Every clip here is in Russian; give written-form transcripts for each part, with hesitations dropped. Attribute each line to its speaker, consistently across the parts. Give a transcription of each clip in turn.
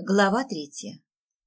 Speaker 1: Глава 3.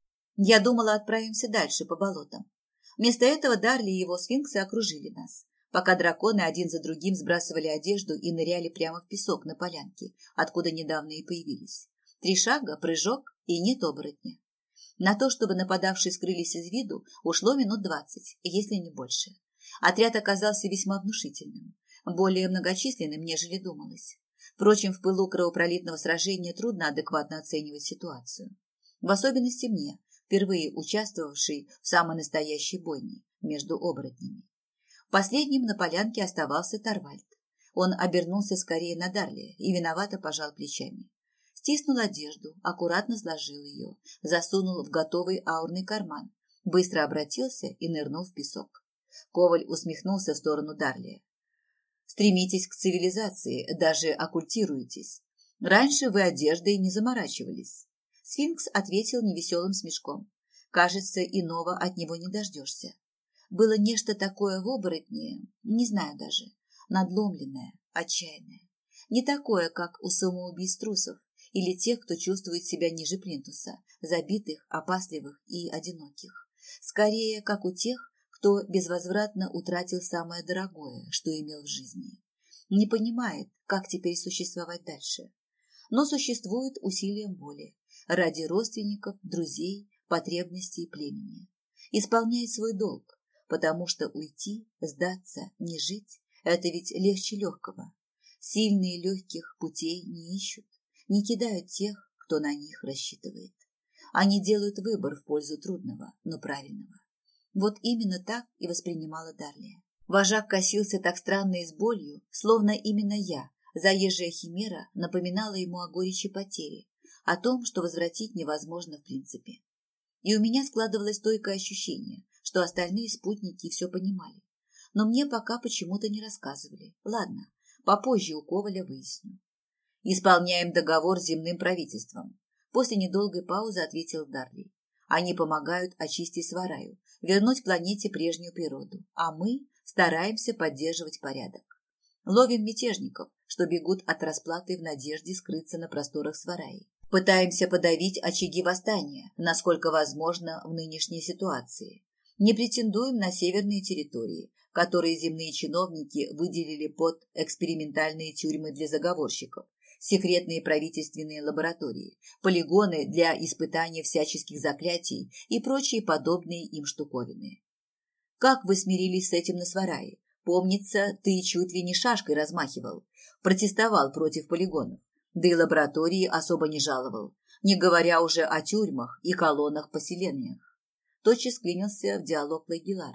Speaker 1: Я думала, отправимся дальше по болотам. Вместо этого Дарли и его сфинксы окружили нас, пока драконы один за другим сбрасывали одежду и ныряли прямо в песок на полянке, откуда недавно и появились. 3 шага, прыжок и нет оборотня. На то, чтобы нападавшие скрылись из виду, ушло минут 20, если не больше. Отряд оказался весьма внушительным, более многочисленным, нежели думалось. Впрочем, в пылу кровопролитного сражения трудно адекватно оценивать ситуацию. В особенности мне, впервые участвовавшей в самой настоящей бойне между оборотнями. Последним на полянке оставался Торвальд. Он обернулся скорее на Дарли и виновато пожал плечами. Стиснул одежду, аккуратно сложил ее, засунул в готовый аурный карман, быстро обратился и нырнул в песок. Коваль усмехнулся в сторону Дарли. Стремитесь к цивилизации, даже оккультируетесь. Раньше вы одеждой не заморачивались. Сфинкс ответил невеселым смешком. Кажется, иного от него не дождешься. Было нечто такое в оборотне, не знаю даже, надломленное, отчаянное. Не такое, как у самоубийц трусов или тех, кто чувствует себя ниже плинтуса, забитых, опасливых и одиноких. Скорее, как у тех, кто безвозвратно утратил самое дорогое, что имел в жизни. Не понимает, как теперь существовать дальше. Но существует усилием воли, ради родственников, друзей, потребностей племени. Исполняет свой долг, потому что уйти, сдаться, не жить – это ведь легче легкого. Сильные легких путей не ищут, не кидают тех, кто на них рассчитывает. Они делают выбор в пользу трудного, но правильного. Вот именно так и воспринимала Дарли. Вожак косился так странно и с болью, словно именно я, заезжая химера, напоминала ему о горечи потери, о том, что возвратить невозможно в принципе. И у меня складывалось стойкое ощущение, что остальные спутники все понимали. Но мне пока почему-то не рассказывали. Ладно, попозже у Коваля выясню. Исполняем договор с земным правительством. После недолгой паузы ответил Дарли. Они помогают очистить Свараю, вернуть планете прежнюю природу, а мы стараемся поддерживать порядок. Ловим мятежников, что бегут от расплаты в надежде скрыться на просторах Свараи. Пытаемся подавить очаги восстания, насколько возможно в нынешней ситуации. Не претендуем на северные территории, которые земные чиновники выделили под экспериментальные тюрьмы для заговорщиков, секретные правительственные лаборатории, полигоны для испытания всяческих заклятий и прочие подобные им штуковины. Как вы смирились с этим на Сварае? Помнится, ты чуть ли не шашкой размахивал, протестовал против полигонов, да и лаборатории особо не жаловал, не говоря уже о тюрьмах и колоннах-поселениях. Тотчас вклинился в диалог Лагилар.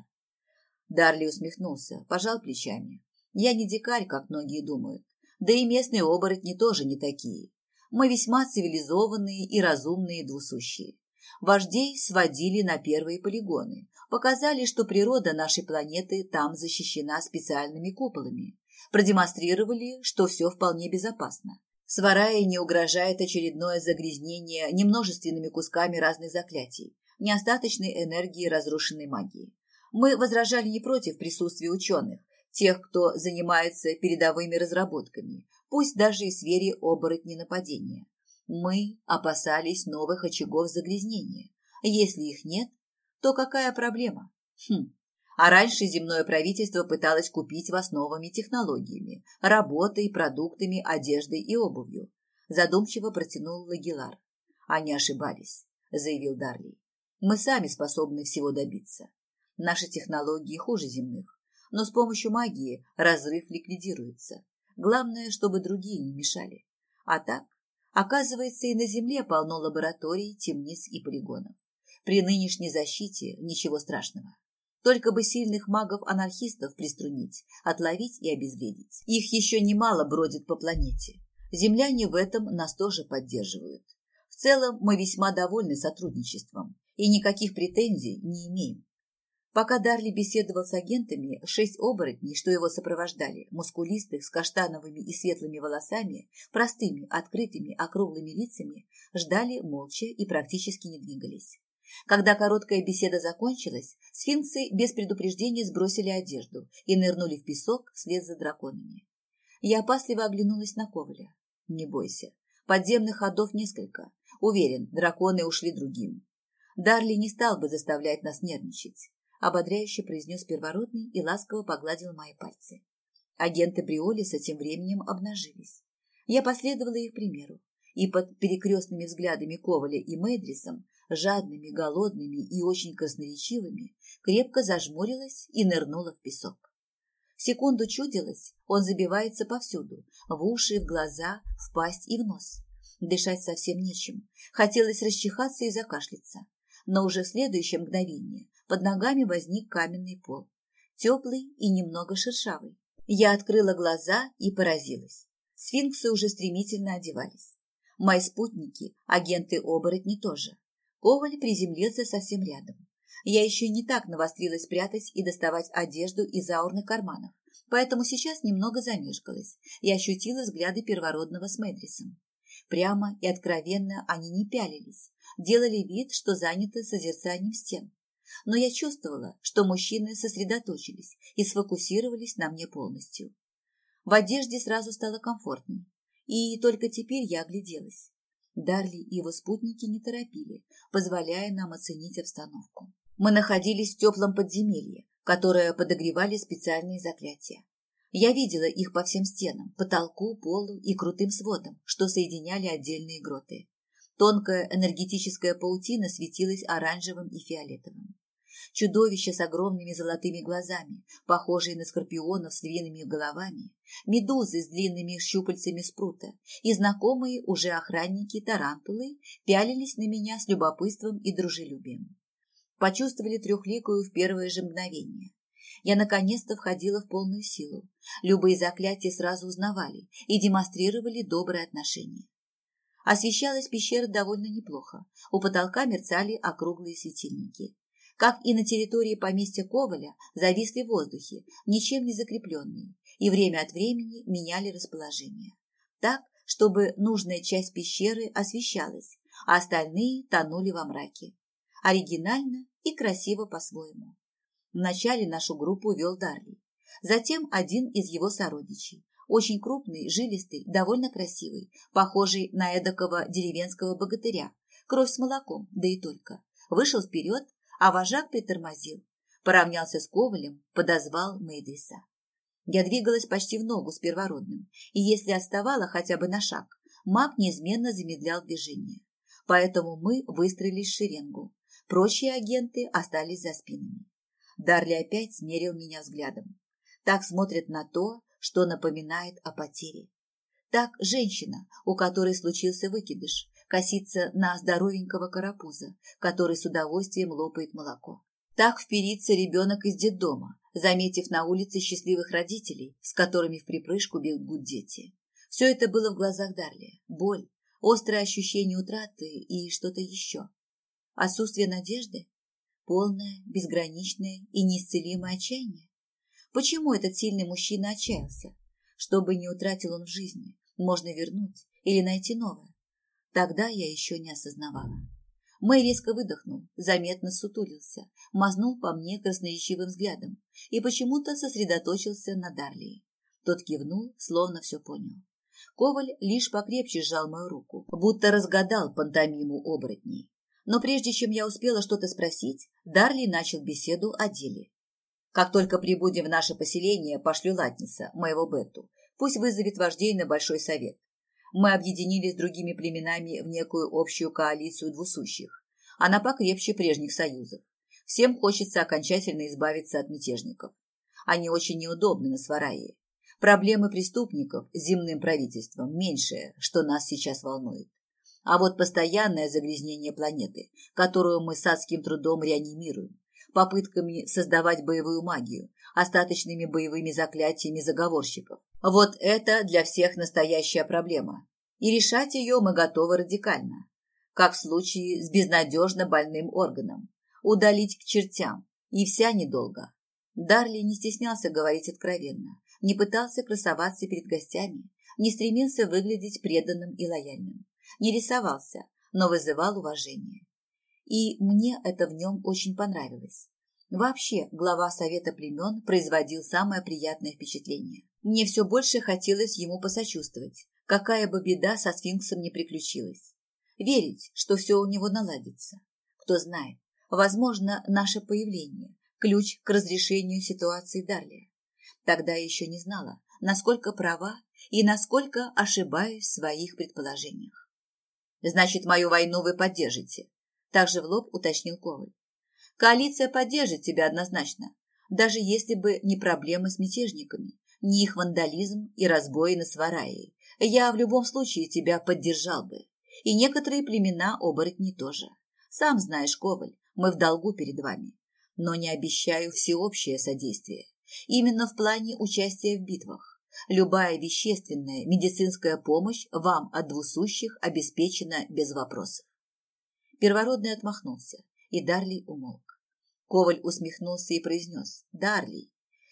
Speaker 1: Дарли усмехнулся, пожал плечами. Я не дикарь, как многие думают. Да и местные оборотни тоже не такие. Мы весьма цивилизованные и разумные двусущие. Вождей сводили на первые полигоны, показали, что природа нашей планеты там защищена специальными куполами, продемонстрировали, что все вполне безопасно. Сварае не угрожает очередное загрязнение немножественными кусками разных заклятий, неостаточной энергии разрушенной магии. Мы возражали не против присутствия ученых, тех, кто занимается передовыми разработками, пусть даже и в сфере оборотней нападения. Мы опасались новых очагов загрязнения. Если их нет, то какая проблема? А раньше земное правительство пыталось купить вас новыми технологиями, работой, продуктами, одеждой и обувью. Задумчиво протянул Лагилар. Они ошибались, заявил Дарли. Мы сами способны всего добиться. Наши технологии хуже земных. Но с помощью магии разрыв ликвидируется. Главное, чтобы другие не мешали. А так, оказывается, и на Земле полно лабораторий, темниц и полигонов. При нынешней защите ничего страшного. Только бы сильных магов-анархистов приструнить, отловить и обезвредить. Их еще немало бродит по планете. Земляне в этом нас тоже поддерживают. В целом мы весьма довольны сотрудничеством и никаких претензий не имеем. Пока Дарли беседовал с агентами, 6 оборотней, что его сопровождали, мускулистых, с каштановыми и светлыми волосами, простыми, открытыми, округлыми лицами, ждали молча и практически не двигались. Когда короткая беседа закончилась, сфинксы без предупреждения сбросили одежду и нырнули в песок вслед за драконами. Я опасливо оглянулась на Коваля. Не бойся, подземных ходов несколько. Уверен, драконы ушли другим. Дарли не стал бы заставлять нас нервничать, ободряюще произнес первородный и ласково погладил мои пальцы. Агенты Бриолиса тем временем обнажились. Я последовала их примеру, и под перекрестными взглядами Коваля и Мэйдрисом, жадными, голодными и очень красноречивыми, крепко зажмурилась и нырнула в песок. Секунду чудилось, он забивается повсюду, в уши, в глаза, в пасть и в нос. Дышать совсем нечем, хотелось расчихаться и закашляться. Но уже в следующее мгновение под ногами возник каменный пол, теплый и немного шершавый. Я открыла глаза и поразилась. Сфинксы уже стремительно одевались. Мои спутники, агенты-оборотни тоже. Коваль приземлился совсем рядом. Я еще не так навострилась прятать и доставать одежду из аурных карманов, поэтому сейчас немного замешкалась и ощутила взгляды первородного с Мэдрисом. Прямо и откровенно они не пялились, делали вид, что заняты созерцанием стен. Но я чувствовала, что мужчины сосредоточились и сфокусировались на мне полностью. В одежде сразу стало комфортней, и только теперь я огляделась. Дарли и его спутники не торопили, позволяя нам оценить обстановку. Мы находились в теплом подземелье, которое подогревали специальные заклятия. Я видела их по всем стенам, потолку, полу и крутым сводам, что соединяли отдельные гроты. Тонкая энергетическая паутина светилась оранжевым и фиолетовым. Чудовища с огромными золотыми глазами, похожие на скорпионов с львиными головами, медузы с длинными щупальцами спрута и знакомые уже охранники тарантулы пялились на меня с любопытством и дружелюбием. Почувствовали трехликую в первое же мгновение. Я наконец-то входила в полную силу. Любые заклятия сразу узнавали и демонстрировали доброе отношение. Освещалась пещера довольно неплохо. У потолка мерцали округлые светильники. Как и на территории поместья Коваля, зависли в воздухе, ничем не закрепленные, и время от времени меняли расположение. Так, чтобы нужная часть пещеры освещалась, а остальные тонули во мраке. Оригинально и красиво по-своему. Вначале нашу группу вел Дарли, затем один из его сородичей, очень крупный, жилистый, довольно красивый, похожий на эдакого деревенского богатыря, кровь с молоком, да и только, вышел вперед, а вожак притормозил, поравнялся с Ковалем, подозвал Мэйдриса. Я двигалась почти в ногу с первородным, и если отставала хотя бы на шаг, маг неизменно замедлял движение. Поэтому мы выстроились в шеренгу. Прочие агенты остались за спинами. Дарли опять смерил меня взглядом. Так смотрят на то, что напоминает о потере. Так женщина, у которой случился выкидыш, косится на здоровенького карапуза, который с удовольствием лопает молоко. Так вперится ребенок из детдома, заметив на улице счастливых родителей, с которыми вприпрыжку бегут дети. Все это было в глазах Дарли. Боль, острое ощущение утраты и что-то еще. Отсутствие надежды? Полное, безграничное и неисцелимое отчаяние? Почему этот сильный мужчина отчаялся? Что бы ни утратил он в жизни, можно вернуть или найти новое. Тогда я еще не осознавала. Мэй резко выдохнул, заметно сутулился, мазнул по мне красноречивым взглядом и почему-то сосредоточился на Дарли. Тот кивнул, словно все понял. Коваль лишь покрепче сжал мою руку, будто разгадал пантомиму оборотней. Но прежде чем я успела что-то спросить, Дарли начал беседу о деле. Как только прибудем в наше поселение, пошлю Латниса, моего Бетту. Пусть вызовет вождей на большой совет. Мы объединились с другими племенами в некую общую коалицию двусущих. Она покрепче прежних союзов. Всем хочется окончательно избавиться от мятежников. Они очень неудобны на Сварае. Проблемы преступников с земным правительством меньшее, что нас сейчас волнует. А вот постоянное загрязнение планеты, которую мы с адским трудом реанимируем, попытками создавать боевую магию, остаточными боевыми заклятиями заговорщиков. Вот это для всех настоящая проблема. И решать ее мы готовы радикально. Как в случае с безнадежно больным органом. Удалить к чертям. И вся недолго. Дарли не стеснялся говорить откровенно, не пытался красоваться перед гостями, не стремился выглядеть преданным и лояльным. Не рисовался, но вызывал уважение. И мне это в нем очень понравилось. Вообще, глава Совета племен производил самое приятное впечатление. Мне все больше хотелось ему посочувствовать, какая бы беда со сфинксом не приключилась. верить, что все у него наладится. Кто знает, возможно, наше появление – ключ к разрешению ситуации Дарлия. Тогда я еще не знала, насколько права и насколько ошибаюсь в своих предположениях. «Значит, мою войну вы поддержите?» – также в лоб уточнил Коваль. «Коалиция поддержит тебя однозначно, даже если бы не проблемы с мятежниками, не их вандализм и разбои на Свараи. Я в любом случае тебя поддержал бы. И некоторые племена оборотней тоже. Сам знаешь, Коваль, мы в долгу перед вами. Но не обещаю всеобщее содействие. Именно в плане участия в битвах. Любая вещественная медицинская помощь вам от двусущих обеспечена без вопросов». Первородный отмахнулся, и Дарлий умолк. Коваль усмехнулся и произнес: «Дарлий,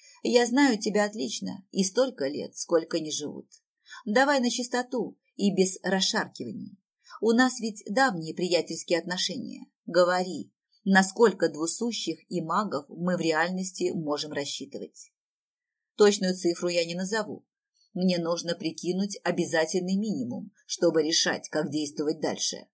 Speaker 1: я знаю тебя отлично и столько лет, сколько не живут. Давай на чистоту и без расшаркиваний. У нас ведь давние приятельские отношения. Говори, насколько двусущих и магов мы в реальности можем рассчитывать?» «Точную цифру я не назову. Мне нужно прикинуть обязательный минимум, чтобы решать, как действовать дальше».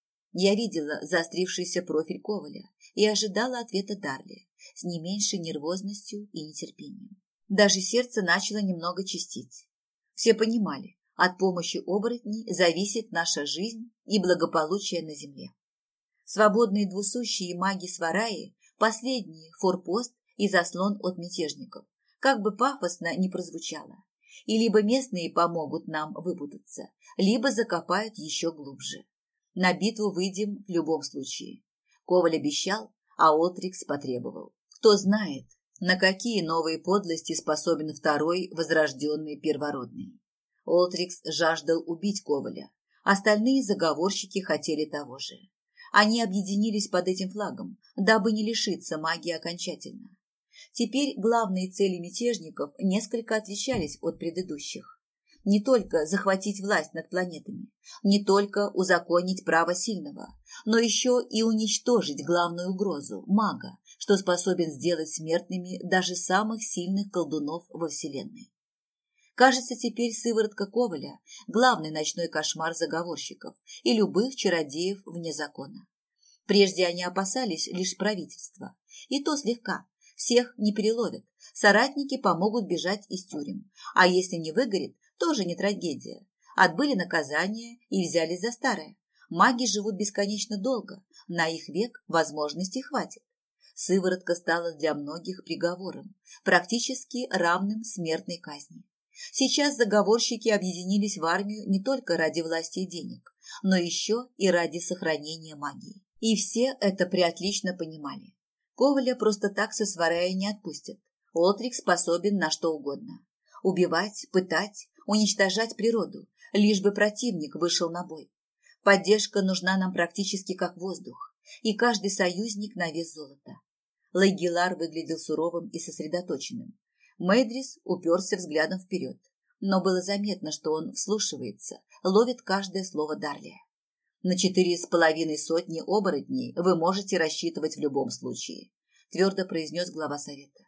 Speaker 1: Я видела заострившийся профиль Коваля и ожидала ответа Дарли с не меньшей нервозностью и нетерпением. Даже сердце начало немного частить. Все понимали, от помощи оборотней зависит наша жизнь и благополучие на земле. Свободные двусущие маги Свараи – последний форпост и заслон от мятежников, как бы пафосно ни прозвучало. И либо местные помогут нам выпутаться, либо закопают еще глубже. На битву выйдем в любом случае. Коваль обещал, а Олтрикс потребовал. Кто знает, на какие новые подлости способен второй возрожденный первородный. Олтрикс жаждал убить Коваля. Остальные заговорщики хотели того же. Они объединились под этим флагом, дабы не лишиться магии окончательно. Теперь главные цели мятежников несколько отличались от предыдущих. Не только захватить власть над планетами, не только узаконить право сильного, но еще и уничтожить главную угрозу – мага, что способен сделать смертными даже самых сильных колдунов во Вселенной. Кажется, теперь сыворотка Коваля – главный ночной кошмар заговорщиков и любых чародеев вне закона. Прежде они опасались лишь правительства, и то слегка. Всех не переловят, соратники помогут бежать из тюрем, а если не выгорит, тоже не трагедия. Отбыли наказание и взялись за старое. Маги живут бесконечно долго, на их век возможностей хватит. Сыворотка стала для многих приговором, практически равным смертной казни. Сейчас заговорщики объединились в армию не только ради власти и денег, но еще и ради сохранения магии. И все это преотлично понимали. Коваля просто так со Свараи не отпустят. Олтрикс способен на что угодно. Убивать, пытать, уничтожать природу, лишь бы противник вышел на бой. Поддержка нужна нам практически как воздух, и каждый союзник на вес золота. Лайгилар выглядел суровым и сосредоточенным. Мэйдрис уперся взглядом вперед, но было заметно, что он вслушивается, ловит каждое слово Дарлия. На 4,5 сотни оборотней вы можете рассчитывать в любом случае, твердо произнес глава совета.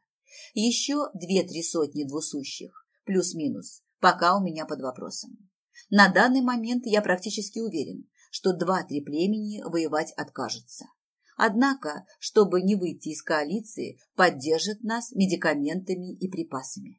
Speaker 1: Еще 2-3 сотни двусущих, плюс-минус, пока у меня под вопросом. На данный момент я практически уверен, что 2-3 племени воевать откажутся. Однако, чтобы не выйти из коалиции, поддержат нас медикаментами и припасами.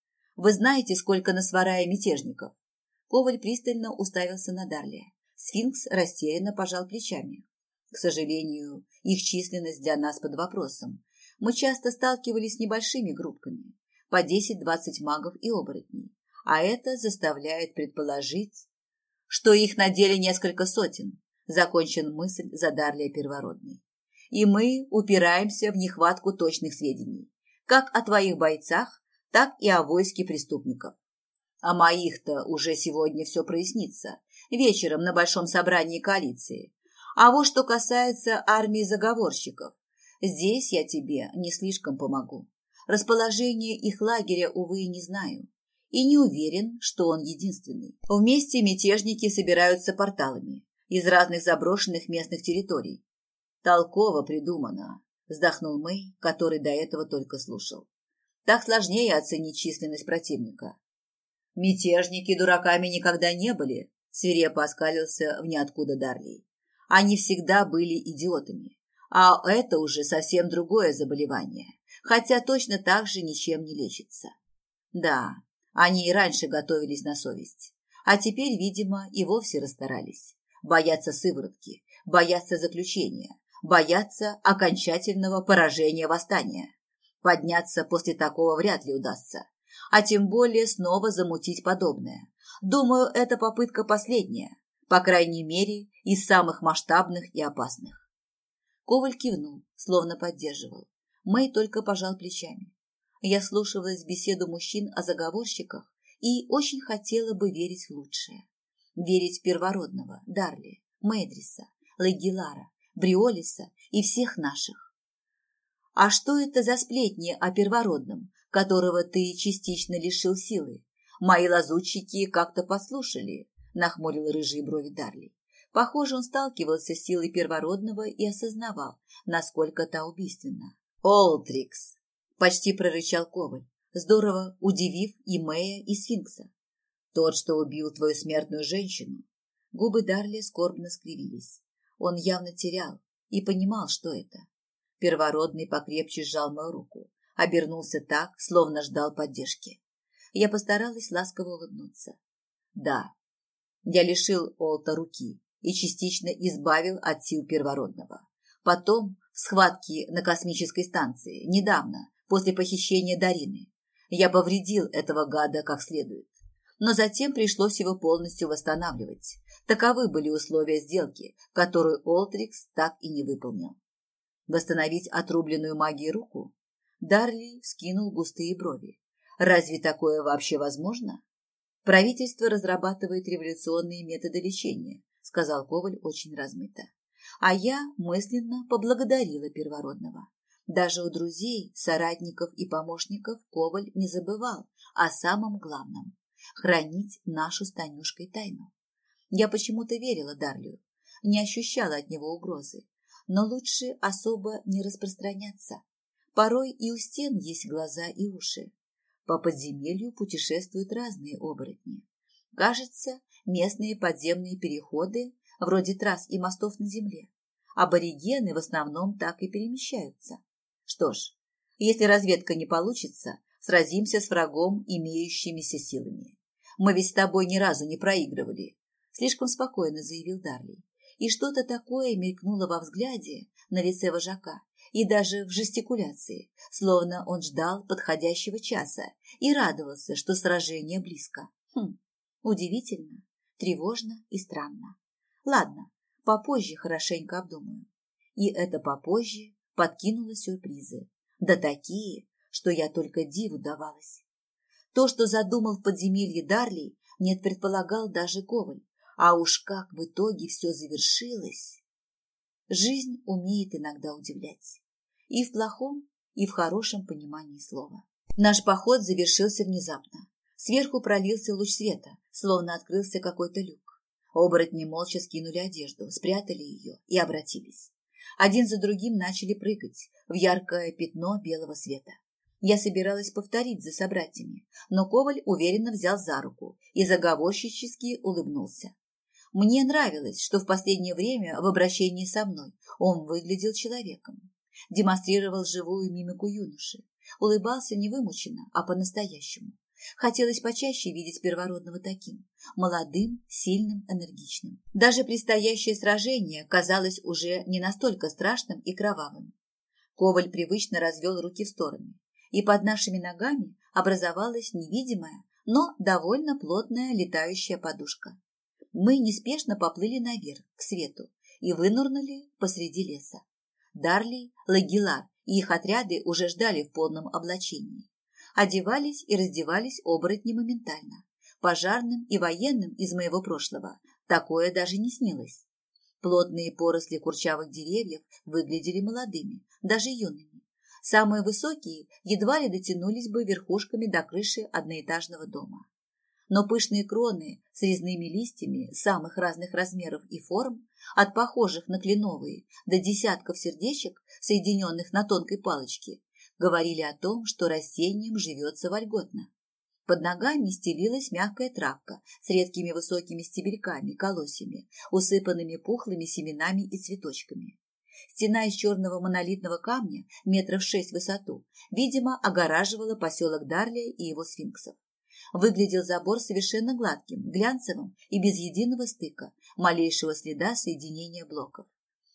Speaker 1: Вы знаете, сколько на Сварае мятежников? Коваль пристально уставился на Дарлия. Сфинкс растерянно пожал плечами. К сожалению, их численность для нас под вопросом. Мы часто сталкивались с небольшими группками, по 10-20 магов и оборотней, а это заставляет предположить, что их на деле несколько сотен, закончил мысль за Дарлия Первородный. И мы упираемся в нехватку точных сведений, как о твоих бойцах, так и о войске преступников. А моих-то уже сегодня все прояснится, вечером на большом собрании коалиции. А вот что касается армии заговорщиков, здесь я тебе не слишком помогу. Расположение их лагеря, увы, не знаю. И не уверен, что он единственный. Вместе мятежники собираются порталами из разных заброшенных местных территорий. Толково придумано, вздохнул Мэй, который до этого только слушал. Так сложнее оценить численность противника. Мятежники дураками никогда не были, свирепо оскалился в ниоткуда Дарли. Они всегда были идиотами, а это уже совсем другое заболевание, хотя точно так же ничем не лечится. Да, они и раньше готовились на совесть, а теперь, видимо, и вовсе расстарались. Боятся сыворотки, боятся заключения, боятся окончательного поражения восстания. Подняться после такого вряд ли удастся, а тем более снова замутить подобное. Думаю, это попытка последняя, по крайней мере, из самых масштабных и опасных. Коваль кивнул, словно поддерживал. Мэй только пожал плечами. Я слушалась беседу мужчин о заговорщиках и очень хотела бы верить в лучшее. Верить в первородного, Дарли, Мэйдриса, Легилара, Бриолиса и всех наших. А что это за сплетни о первородном, которого ты частично лишил силы? Мои лазутчики как-то послушали, нахмурил рыжие брови Дарли. Похоже, он сталкивался с силой первородного и осознавал, насколько та убийственна. «Олтрикс!» – почти прорычал Коваль, здорово удивив и Мэя, и Сфинкса. «Тот, что убил твою смертную женщину». Губы Дарли скорбно скривились. Он явно терял и понимал, что это. Первородный покрепче сжал мою руку, обернулся так, словно ждал поддержки. Я постаралась ласково улыбнуться. Да, я лишил Олта руки и частично избавил от сил первородного. Потом, в схватке на космической станции, недавно, после похищения Дарины, я повредил этого гада как следует. Но затем пришлось его полностью восстанавливать. Таковы были условия сделки, которую Олтрикс так и не выполнил. Восстановить отрубленную магией руку? Дарли вскинул густые брови. Разве такое вообще возможно? Правительство разрабатывает революционные методы лечения, сказал Коваль очень размыто. А я мысленно поблагодарила первородного. Даже у друзей, соратников и помощников Коваль не забывал о самом главном – хранить нашу с Танюшкой тайну. Я почему-то верила Дарлию, не ощущала от него угрозы, но лучше особо не распространяться. Порой и у стен есть глаза и уши. По подземелью путешествуют разные оборотни. Кажется, местные подземные переходы, вроде трасс и мостов на земле. Аборигены в основном так и перемещаются. Что ж, если разведка не получится, сразимся с врагом имеющимися силами. Мы ведь с тобой ни разу не проигрывали, слишком спокойно заявил Дарли. И что-то такое мелькнуло во взгляде на лице вожака и даже в жестикуляции, словно он ждал подходящего часа и радовался, что сражение близко. Удивительно, тревожно и странно. Ладно, попозже хорошенько обдумаю. И это попозже подкинуло сюрпризы. Да такие, что я только диву давалась. То, что задумал в подземелье Дарли, не предполагал даже Коваль. А уж как в итоге все завершилось. Жизнь умеет иногда удивлять. И в плохом, и в хорошем понимании слова. Наш поход завершился внезапно. Сверху пролился луч света, словно открылся какой-то люк. Оборотни молча скинули одежду, спрятали ее и обратились. Один за другим начали прыгать в яркое пятно белого света. Я собиралась повторить за собратьями, но Коваль уверенно взял за руку и заговорщически улыбнулся. Мне нравилось, что в последнее время в обращении со мной он выглядел человеком, демонстрировал живую мимику юноши, улыбался не вымученно, а по-настоящему. Хотелось почаще видеть первородного таким, молодым, сильным, энергичным. Даже предстоящее сражение казалось уже не настолько страшным и кровавым. Коваль привычно развел руки в стороны, и под нашими ногами образовалась невидимая, но довольно плотная летающая подушка. Мы неспешно поплыли наверх, к свету, и вынырнули посреди леса. Дарли, Лагилар и их отряды уже ждали в полном облачении. Одевались и раздевались оборотни моментально. Пожарным и военным из моего прошлого такое даже не снилось. Плотные поросли курчавых деревьев выглядели молодыми, даже юными. Самые высокие едва ли дотянулись бы верхушками до крыши одноэтажного дома. Но пышные кроны с резными листьями самых разных размеров и форм, от похожих на кленовые до десятков сердечек, соединенных на тонкой палочке, говорили о том, что растениям живется вольготно. Под ногами стелилась мягкая травка с редкими высокими стебельками, колосьями, усыпанными пухлыми семенами и цветочками. Стена из черного монолитного камня, метров 6 в высоту, видимо, огораживала поселок Дарлия и его сфинксов. Выглядел забор совершенно гладким, глянцевым и без единого стыка, малейшего следа соединения блоков.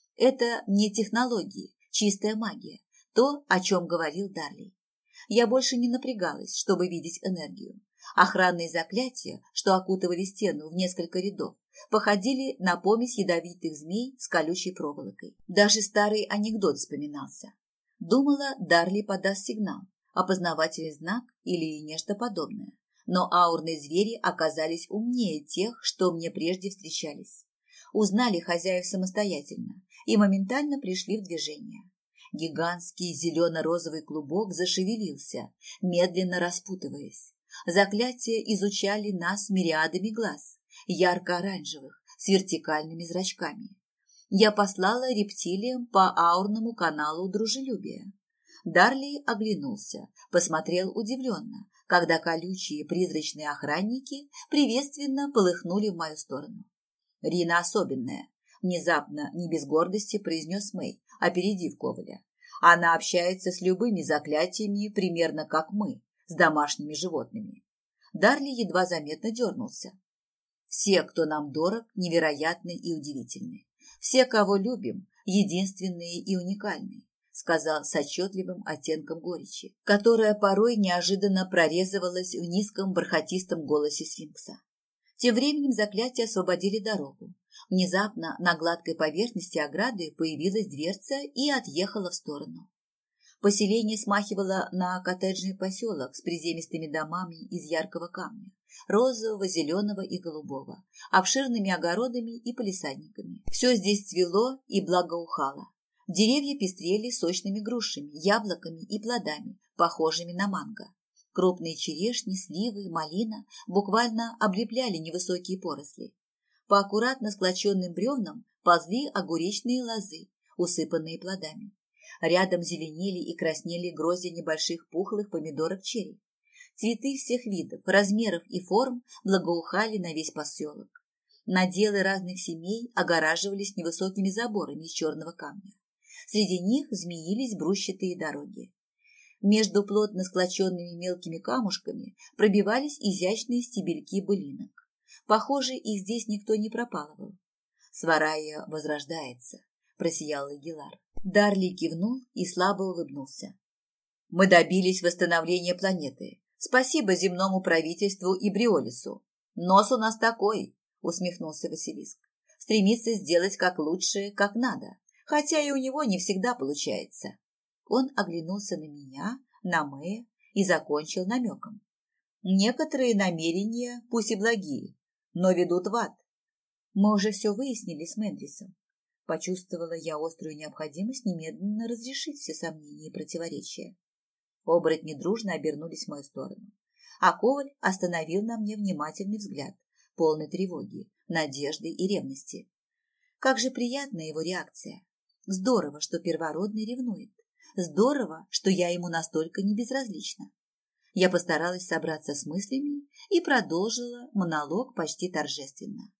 Speaker 1: Это не технологии, чистая магия, то, о чем говорил Дарлий. Я больше не напрягалась, чтобы видеть энергию. Охранные заклятия, что окутывали стену в несколько рядов, походили на помесь ядовитых змей с колючей проволокой. Даже старый анекдот вспоминался. Думала, Дарли подаст сигнал, опознавательный знак или нечто подобное. Но аурные звери оказались умнее тех, что мне прежде встречались. Узнали хозяев самостоятельно и моментально пришли в движение. Гигантский зелено-розовый клубок зашевелился, медленно распутываясь. Заклятия изучали нас мириадами глаз, ярко-оранжевых, с вертикальными зрачками. Я послала рептилиям по аурному каналу дружелюбия. Дарли оглянулся, посмотрел удивленно, когда колючие призрачные охранники приветственно полыхнули в мою сторону. «Рина особенная», — внезапно, не без гордости произнес Мэй, опередив Коваля. «Она общается с любыми заклятиями примерно как мы, с домашними животными». Дарли едва заметно дернулся. «Все, кто нам дорог, невероятны и удивительны. Все, кого любим, единственные и уникальные», сказал с отчетливым оттенком горечи, которая порой неожиданно прорезывалась в низком бархатистом голосе сфинкса. Тем временем заклятия освободили дорогу. Внезапно на гладкой поверхности ограды появилась дверца и отъехала в сторону. Поселение смахивало на коттеджный поселок с приземистыми домами из яркого камня, розового, зеленого и голубого, обширными огородами и палисадниками. Все здесь цвело и благоухало. Деревья пестрели сочными грушами, яблоками и плодами, похожими на манго. Крупные черешни, сливы, малина буквально облепляли невысокие поросли. По аккуратно склоченным бревнам ползли огуречные лозы, усыпанные плодами. Рядом зеленели и краснели грозди небольших пухлых помидорок черри. Цветы всех видов, размеров и форм благоухали на весь поселок. Наделы разных семей огораживались невысокими заборами из черного камня. Среди них змеились брусчатые дороги. Между плотно склоченными мелкими камушками пробивались изящные стебельки былинок. Похоже, их здесь никто не пропалывал. «Сварая возрождается», — просиял Лагилар. Дарли кивнул и слабо улыбнулся. «Мы добились восстановления планеты. Спасибо земному правительству и Бриолису. Нос у нас такой», — усмехнулся Василиск. «Стремится сделать как лучше, как надо, хотя и у него не всегда получается». Он оглянулся на меня, на Мэя и закончил намеком. «Некоторые намерения, пусть и благие, но ведут в ад. Мы уже все выяснили с Мендрисом». Почувствовала я острую необходимость немедленно разрешить все сомнения и противоречия. Оборотни дружно обернулись в мою сторону, а Коваль остановил на мне внимательный взгляд, полный тревоги, надежды и ревности. Как же приятна его реакция. Здорово, что первородный ревнует. Здорово, что я ему настолько не безразлична. Я постаралась собраться с мыслями и продолжила монолог почти торжественно.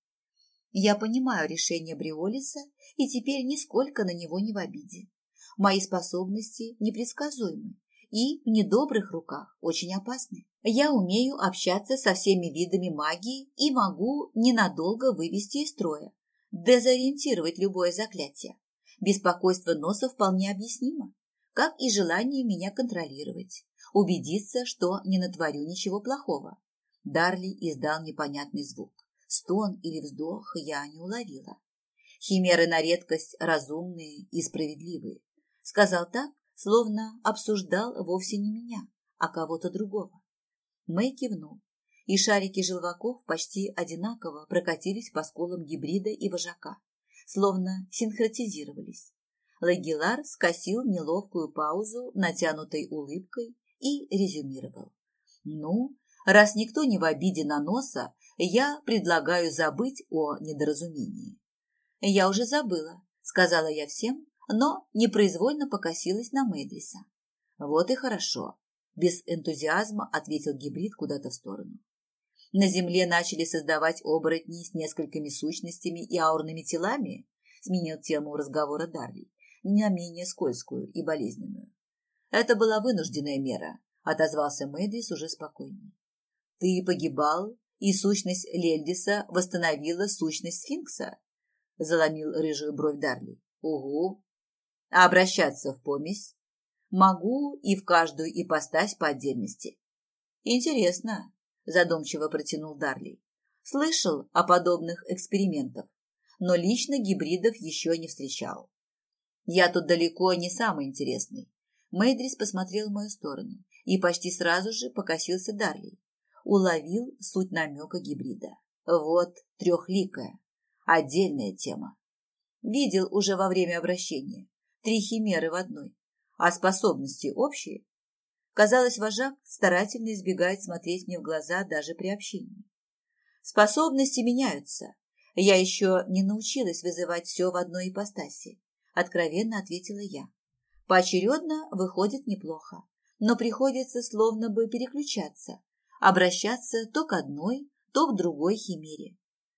Speaker 1: Я понимаю решение Бриолиса и теперь нисколько на него не в обиде. Мои способности непредсказуемы и в недобрых руках очень опасны. Я умею общаться со всеми видами магии и могу ненадолго вывести из строя, дезориентировать любое заклятие. Беспокойство носа вполне объяснимо, как и желание меня контролировать, убедиться, что не натворю ничего плохого. Дарли издал непонятный звук. Стон или вздох я не уловила. Химеры на редкость разумные и справедливые. Сказал так, словно обсуждал вовсе не меня, а кого-то другого. Мэй кивнул, и шарики желваков почти одинаково прокатились по скулам гибрида и вожака, словно синхронизировались. Лагилар скосил неловкую паузу натянутой улыбкой и резюмировал. «Ну, раз никто не в обиде на носа, я предлагаю забыть о недоразумении». «Я уже забыла», — сказала я всем, но непроизвольно покосилась на Мэдриса. «Вот и хорошо. Без энтузиазма ответил гибрид куда-то в сторону. На земле начали создавать оборотни с несколькими сущностями и аурными телами, сменил тему разговора Дарли, не менее скользкую и болезненную. Это была вынужденная мера, отозвался Мэдрис уже спокойнее. Ты погибал, и сущность Лельдиса восстановила сущность сфинкса? Заломил рыжую бровь Дарли. Угу. А обращаться в помесь? Могу и в каждую ипостась по отдельности. Интересно, задумчиво протянул Дарли. Слышал о подобных экспериментах, но лично гибридов еще не встречал. Я тут далеко не самый интересный. Мэйдрис посмотрел в мою сторону и почти сразу же покосился Дарли. Уловил суть намека гибрида. Вот трехликая, отдельная тема. Видел уже во время обращения 3 химеры в одной, а способности общие. Казалось, вожак старательно избегает смотреть мне в глаза даже при общении. Способности меняются. Я еще не научилась вызывать все в одной ипостаси, откровенно ответила я. Поочередно выходит неплохо, но приходится словно бы переключаться, обращаться то к одной, то к другой химере.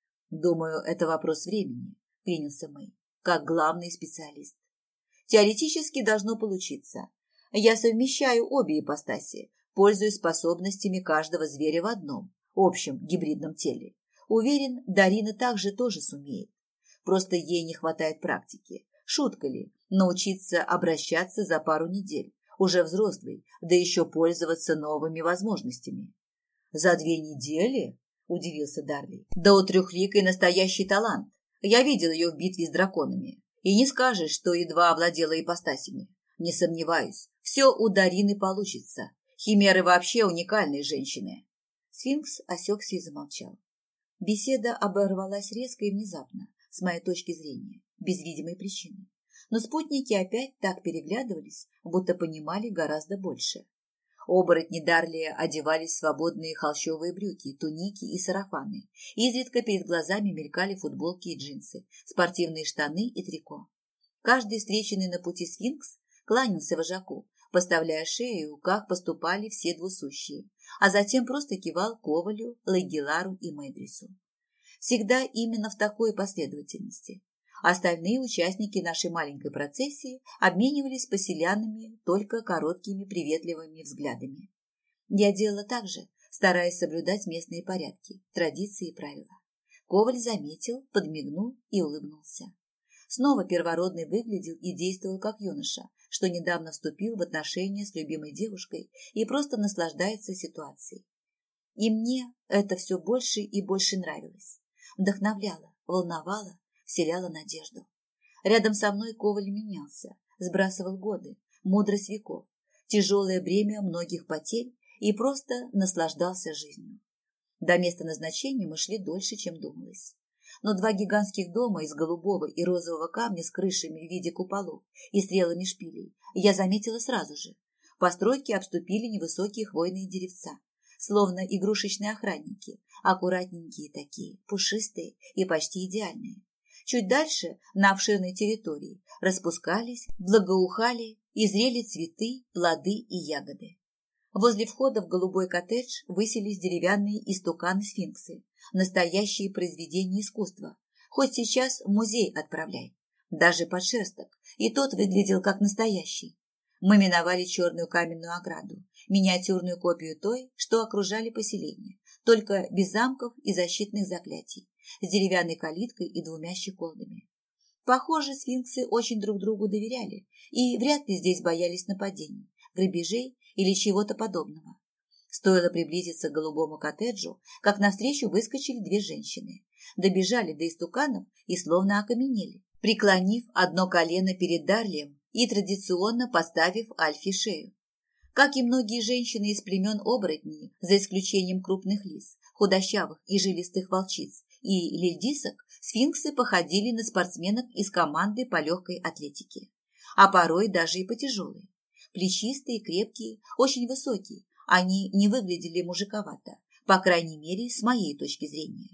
Speaker 1: Думаю, это вопрос времени, принялся Мэй, как главный специалист. Теоретически должно получиться. Я совмещаю обе ипостаси, пользуясь способностями каждого зверя в одном, общем гибридном теле. Уверен, Дарина также тоже сумеет. Просто ей не хватает практики. Шутка ли, научиться обращаться за пару недель, уже взрослый, да еще пользоваться новыми возможностями. За 2 недели? Удивился Дарли. Да у трехликой настоящий талант. Я видел ее в битве с драконами. И не скажешь, что едва овладела ипостасями. Не сомневаюсь, все у Дарины получится. Химеры вообще уникальные женщины. Сфинкс осекся и замолчал. Беседа оборвалась резко и внезапно, с моей точки зрения, без видимой причины. Но спутники опять так переглядывались, будто понимали гораздо больше. Оборотни Дарли одевались в свободные холщовые брюки, туники и сарафаны. Изредка перед глазами мелькали футболки и джинсы, спортивные штаны и трико. Каждый встреченный на пути сфинкс кланялся вожаку, поставляя шею, как поступали все двусущие, а затем просто кивал Ковалю, Лагилару и Мэдрису. Всегда именно в такой последовательности. Остальные участники нашей маленькой процессии обменивались с поселянами только короткими приветливыми взглядами. Я делала так же, стараясь соблюдать местные порядки, традиции и правила. Коваль заметил, подмигнул и улыбнулся. Снова первородный выглядел и действовал как юноша, что недавно вступил в отношения с любимой девушкой и просто наслаждается ситуацией. И мне это все больше и больше нравилось. Вдохновляло, волновало, вселяла надежду. Рядом со мной Коваль менялся, сбрасывал годы, мудрость веков, тяжелое бремя многих потерь и просто наслаждался жизнью. До места назначения мы шли дольше, чем думалось. Но 2 гигантских дома из голубого и розового камня с крышами в виде куполов и стрелами шпилей я заметила сразу же. Постройки обступили невысокие хвойные деревца, словно игрушечные охранники, аккуратненькие такие, пушистые и почти идеальные. Чуть дальше, на обширной территории, распускались, благоухали и зрели цветы, плоды и ягоды. Возле входа в голубой коттедж высились деревянные истуканы-сфинксы, настоящие произведения искусства. Хоть сейчас в музей отправляй. Даже подшерсток, и тот выглядел как настоящий. Мы миновали черную каменную ограду, миниатюрную копию той, что окружали поселение, только без замков и защитных заклятий, с деревянной калиткой и 2 щеколдами. Похоже, сфинксы очень друг другу доверяли и вряд ли здесь боялись нападений, грабежей или чего-то подобного. Стоило приблизиться к голубому коттеджу, как навстречу выскочили 2 женщины. Добежали до истуканов и словно окаменели, преклонив одно колено перед Дарлием и традиционно поставив Альфе шею. Как и многие женщины из племен оборотней, за исключением крупных лис, худощавых и жилистых волчиц и лельдисок, сфинксы походили на спортсменок из команды по легкой атлетике, а порой даже и по тяжелой. Плечистые, крепкие, очень высокие, они не выглядели мужиковато, по крайней мере, с моей точки зрения.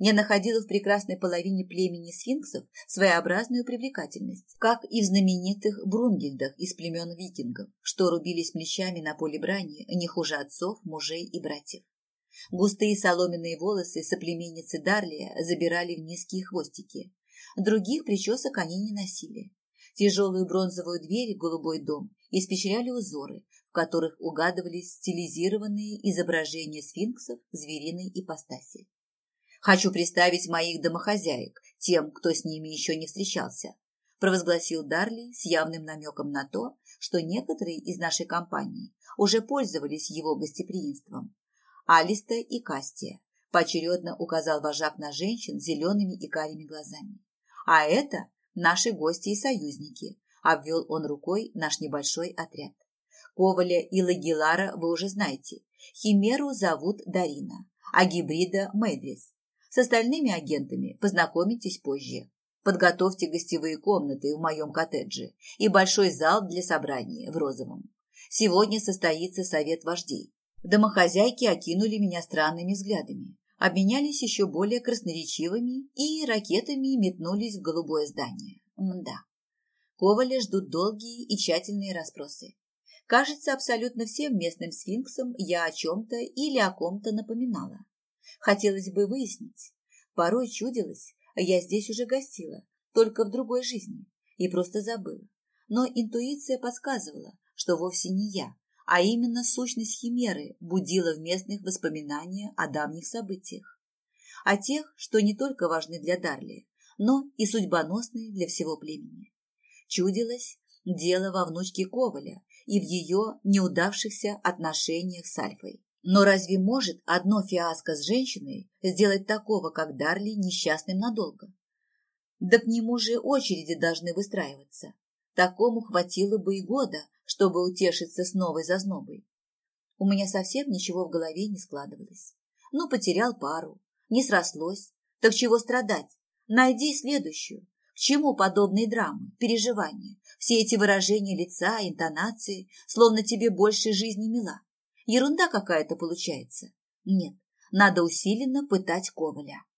Speaker 1: Я находила в прекрасной половине племени сфинксов своеобразную привлекательность, как и в знаменитых Брунгильдах из племен викингов, что рубились мечами на поле брани не хуже отцов, мужей и братьев. Густые соломенные волосы соплеменницы Дарлия забирали в низкие хвостики. Других причесок они не носили. Тяжелую бронзовую дверь в голубой дом испещряли узоры, в которых угадывались стилизированные изображения сфинксов звериной ипостаси. «Хочу представить моих домохозяек тем, кто с ними еще не встречался», провозгласил Дарли с явным намеком на то, что некоторые из нашей компании уже пользовались его гостеприимством. Алиста и Кастия, поочередно указал вожак на женщин с зелеными и карими глазами. «А это наши гости и союзники», обвел он рукой наш небольшой отряд. «Коваля и Лагилара вы уже знаете. Химеру зовут Дарина, а гибрида Мэйдрис. С остальными агентами познакомитесь позже. Подготовьте гостевые комнаты в моем коттедже и большой зал для собрания в розовом. Сегодня состоится совет вождей». Домохозяйки окинули меня странными взглядами, обменялись еще более красноречивыми и ракетами метнулись в голубое здание. Мда. Коваля ждут долгие и тщательные расспросы. Кажется, абсолютно всем местным сфинксам я о чем-то или о ком-то напоминала. Хотелось бы выяснить. Порой чудилось, я здесь уже гостила, только в другой жизни, и просто забыла. Но интуиция подсказывала, что вовсе не я, а именно сущность химеры будила в местных воспоминания о давних событиях. О тех, что не только важны для Дарли, но и судьбоносны для всего племени. Чудилось дело во внучке Коваля и в ее неудавшихся отношениях с Альфой. Но разве может одно фиаско с женщиной сделать такого, как Дарли, несчастным надолго? Да к нему же очереди должны выстраиваться. Такому хватило бы и года, чтобы утешиться с новой зазнобой. У меня совсем ничего в голове не складывалось. Ну, потерял пару, не срослось. Так чего страдать? Найди следующую. К чему подобные драмы, переживания, все эти выражения лица, интонации, словно тебе больше жизни мила? Ерунда какая-то получается. Нет, надо усиленно пытать Коваля.